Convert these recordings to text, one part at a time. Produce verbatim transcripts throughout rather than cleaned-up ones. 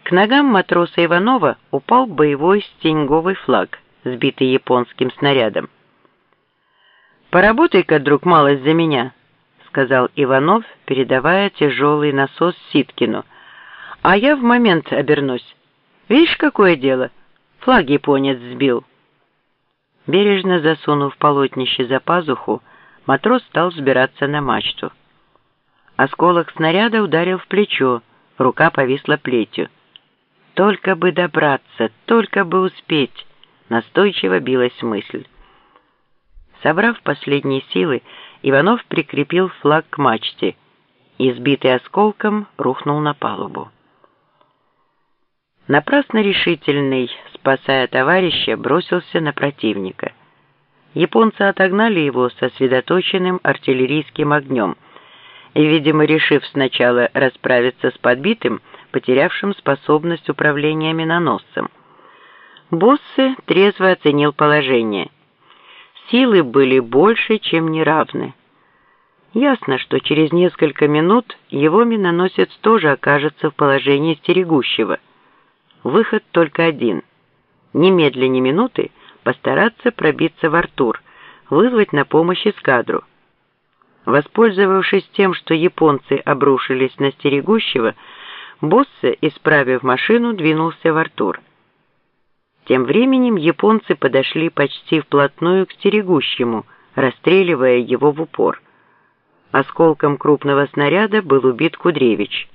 К ногам матроса Иванова упал боевой стеньговый флаг, сбитый японским снарядом. «Поработай-ка, друг, малость за меня», — сказал Иванов, передавая тяжелый насос Ситкину. «А я в момент обернусь. Видишь, какое дело? Флаг японец сбил». Бережно засунув полотнище за пазуху, матрос стал взбираться на мачту. Осколок снаряда ударил в плечо, рука повисла плетью. «Только бы добраться, только бы успеть!» — настойчиво билась мысль. Собрав последние силы, Иванов прикрепил флаг к мачте и, сбитый осколком, рухнул на палубу. Напрасно решительный, спасая товарища, бросился на противника. Японцы отогнали его со сосредоточенным артиллерийским огнем и, видимо, решив сначала расправиться с подбитым, потерявшим способность управления миноносцем. Боссе трезво оценил положение. Силы были больше, чем неравны. Ясно, что через несколько минут его миноносец тоже окажется в положении стерегущего. Выход только один. Немедля ни минуты постараться пробиться в Артур, вызвать на помощь эскадру. Воспользовавшись тем, что японцы обрушились на стерегущего, Боссе, исправив машину, двинулся в Артур. Тем временем японцы подошли почти вплотную к стерегущему, расстреливая его в упор. Осколком крупного снаряда был убит Кудревич.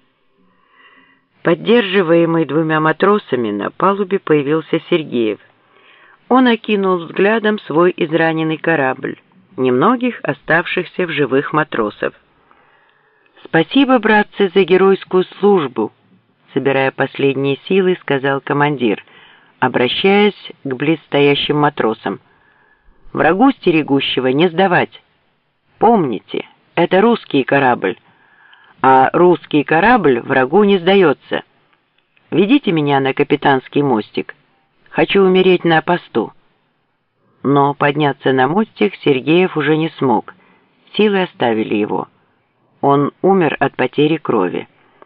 Поддерживаемый двумя матросами, на палубе появился Сергеев. Он окинул взглядом свой израненный корабль, немногих оставшихся в живых матросов. «Спасибо, братцы, за геройскую службу», — собирая последние силы, сказал командир, обращаясь к близстоящим матросам. «Врагу стерегущего не сдавать. Помните, это русский корабль, а русский корабль врагу не сдается. Ведите меня на капитанский мостик. Хочу умереть на посту». Но подняться на мостик Сергеев уже не смог. Силы оставили его. Он умер от потери крови.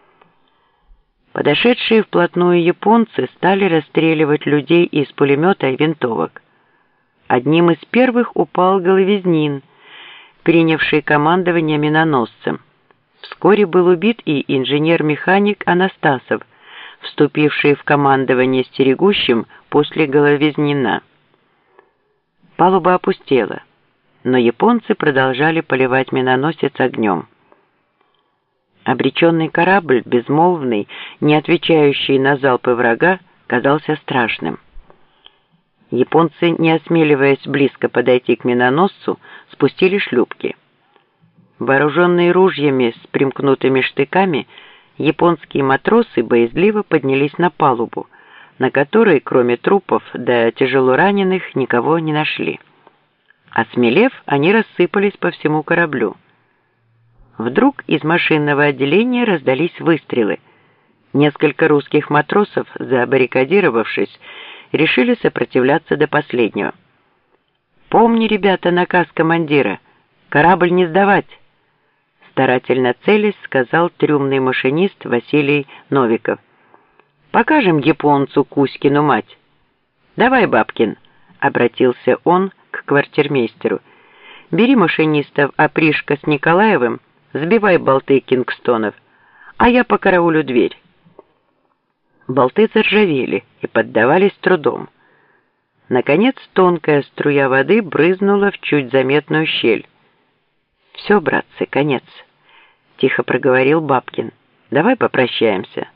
Подошедшие вплотную японцы стали расстреливать людей из пулемета и винтовок. Одним из первых упал Головизнин, принявший командование миноносцем. Вскоре был убит и инженер-механик Анастасов, вступивший в командование стерегущим после Головизнина. Палуба опустела, но японцы продолжали поливать миноносец огнем. Обреченный корабль, безмолвный, не отвечающий на залпы врага, казался страшным. Японцы, не осмеливаясь близко подойти к миноносцу, спустили шлюпки. Вооруженные ружьями с примкнутыми штыками, японские матросы боязливо поднялись на палубу, на которой, кроме трупов да тяжело раненых, никого не нашли. Осмелев, они рассыпались по всему кораблю. Вдруг из машинного отделения раздались выстрелы. Несколько русских матросов, забаррикадировавшись, решили сопротивляться до последнего. «Помни, ребята, наказ командира. Корабль не сдавать!» Старательно целясь, сказал трюмный машинист Василий Новиков. «Покажем японцу Кузькину мать!» «Давай, Бабкин!» — обратился он к квартирмейстеру. «Бери машинистов Опришка с Николаевым, сбивай болты кингстонов, а я покараулю дверь». Болты заржавели и поддавались трудом. Наконец тонкая струя воды брызнула в чуть заметную щель. «Все, братцы, конец», — тихо проговорил Бабкин. «Давай попрощаемся».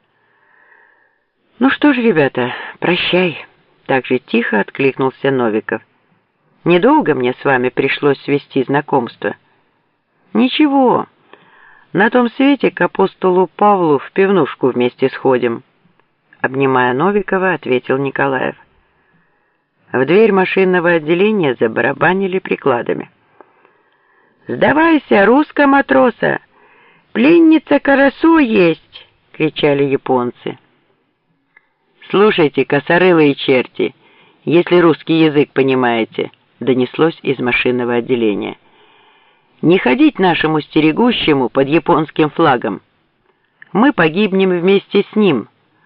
«Ну что ж, ребята, прощай», — так же тихо откликнулся Новиков. «Недолго мне с вами пришлось свести знакомство». «Ничего, на том свете к апостолу Павлу в пивнушку вместе сходим», — обнимая Новикова, ответил Николаев. В дверь машинного отделения забарабанили прикладами. «Сдавайся, русская матроса! Пленница Карасу есть!» — кричали японцы. «Слушайте, косорылые черти, если русский язык понимаете», — донеслось из машинного отделения. «Не ходить нашему стерегущему под японским флагом. Мы погибнем вместе с ним».